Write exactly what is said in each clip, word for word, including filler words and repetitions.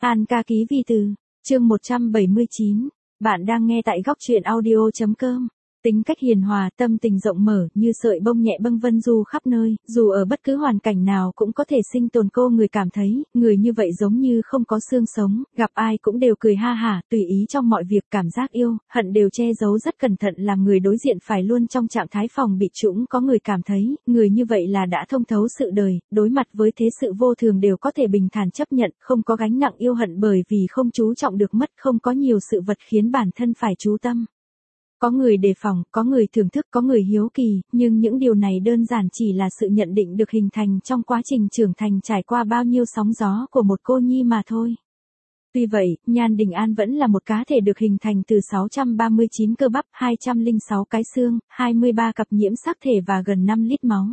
An ca ký vi từ, chương một trăm bảy mươi chín. Bạn đang nghe tại góc truyện audio.com. Tính cách hiền hòa, tâm tình rộng mở, như sợi bông nhẹ bâng vân du khắp nơi, dù ở bất cứ hoàn cảnh nào cũng có thể sinh tồn. Cô người cảm thấy, người như vậy giống như không có xương sống, gặp ai cũng đều cười ha hả, tùy ý trong mọi việc. Cảm giác yêu, hận đều che giấu rất cẩn thận, làm người đối diện phải luôn trong trạng thái phòng bị trũng. Có người cảm thấy, người như vậy là đã thông thấu sự đời, đối mặt với thế sự vô thường đều có thể bình thản chấp nhận, không có gánh nặng yêu hận bởi vì không chú trọng được mất, không có nhiều sự vật khiến bản thân phải chú tâm. Có người đề phòng, có người thưởng thức, có người hiếu kỳ, nhưng những điều này đơn giản chỉ là sự nhận định được hình thành trong quá trình trưởng thành trải qua bao nhiêu sóng gió của một cô nhi mà thôi. Tuy vậy, Nhan Đình An vẫn là một cá thể được hình thành từ sáu trăm ba mươi chín cơ bắp, hai trăm lẻ sáu cái xương, hai mươi ba cặp nhiễm sắc thể và gần năm lít máu.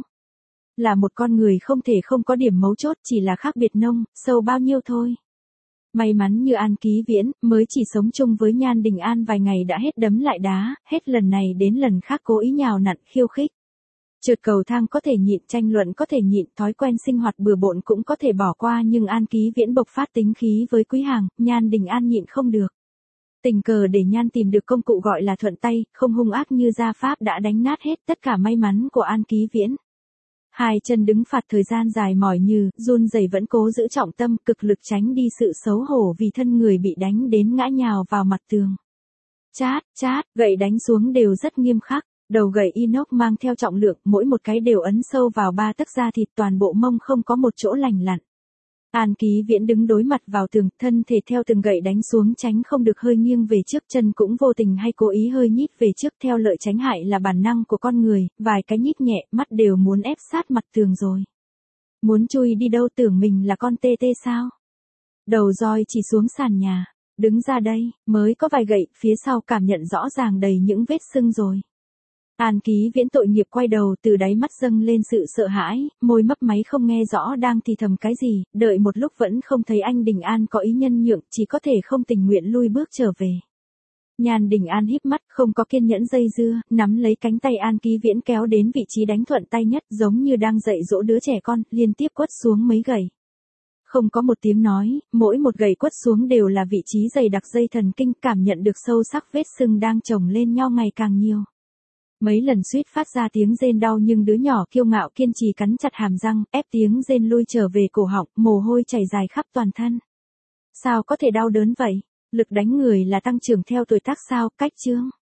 Là một con người không thể không có điểm mấu chốt, chỉ là khác biệt nông, sâu bao nhiêu thôi. May mắn như An Ký Viễn, mới chỉ sống chung với Nhan Đình An vài ngày đã hết đấm lại đá, hết lần này đến lần khác cố ý nhào nặn khiêu khích. Trượt cầu thang có thể nhịn, tranh luận có thể nhịn, thói quen sinh hoạt bừa bộn cũng có thể bỏ qua, nhưng An Ký Viễn bộc phát tính khí với Quý Hàng, Nhan Đình An nhịn không được. Tình cờ để Nhan tìm được công cụ gọi là thuận tay, không hung ác như gia pháp đã đánh nát hết tất cả may mắn của An Ký Viễn. Hai chân đứng phạt thời gian dài mỏi nhừ, run rẩy vẫn cố giữ trọng tâm, cực lực tránh đi sự xấu hổ vì thân người bị đánh đến ngã nhào vào mặt tường. Chát, chát, gậy đánh xuống đều rất nghiêm khắc, đầu gậy inox mang theo trọng lượng, mỗi một cái đều ấn sâu vào ba tấc da thịt, toàn bộ mông không có một chỗ lành lặn. An Ký Viễn đứng đối mặt vào tường, thân thể theo từng gậy đánh xuống tránh không được hơi nghiêng về trước, chân cũng vô tình hay cố ý hơi nhích về trước, theo lợi tránh hại là bản năng của con người, vài cái nhích nhẹ, mắt đều muốn ép sát mặt tường rồi. Muốn chui đi đâu, tưởng mình là con tê tê sao? Đầu roi chỉ xuống sàn nhà, đứng ra đây, mới có vài gậy, phía sau cảm nhận rõ ràng đầy những vết sưng rồi. An Ký Viễn tội nghiệp quay đầu, từ đáy mắt dâng lên sự sợ hãi, môi mấp máy không nghe rõ đang thì thầm cái gì, đợi một lúc vẫn không thấy anh Đình An có ý nhân nhượng, chỉ có thể không tình nguyện lui bước trở về. Nhan Đình An híp mắt, không có kiên nhẫn dây dưa, nắm lấy cánh tay An Ký Viễn kéo đến vị trí đánh thuận tay nhất, giống như đang dạy dỗ đứa trẻ con, liên tiếp quất xuống mấy gậy. Không có một tiếng nói, mỗi một gậy quất xuống đều là vị trí dày đặc dây thần kinh, cảm nhận được sâu sắc vết sưng đang chồng lên nhau ngày càng nhiều. Mấy lần suýt phát ra tiếng rên đau, nhưng đứa nhỏ kiêu ngạo kiên trì cắn chặt hàm răng, ép tiếng rên lui trở về cổ họng, mồ hôi chảy dài khắp toàn thân. Sao có thể đau đớn vậy? Lực đánh người là tăng trưởng theo tuổi tác sao? Cách chương.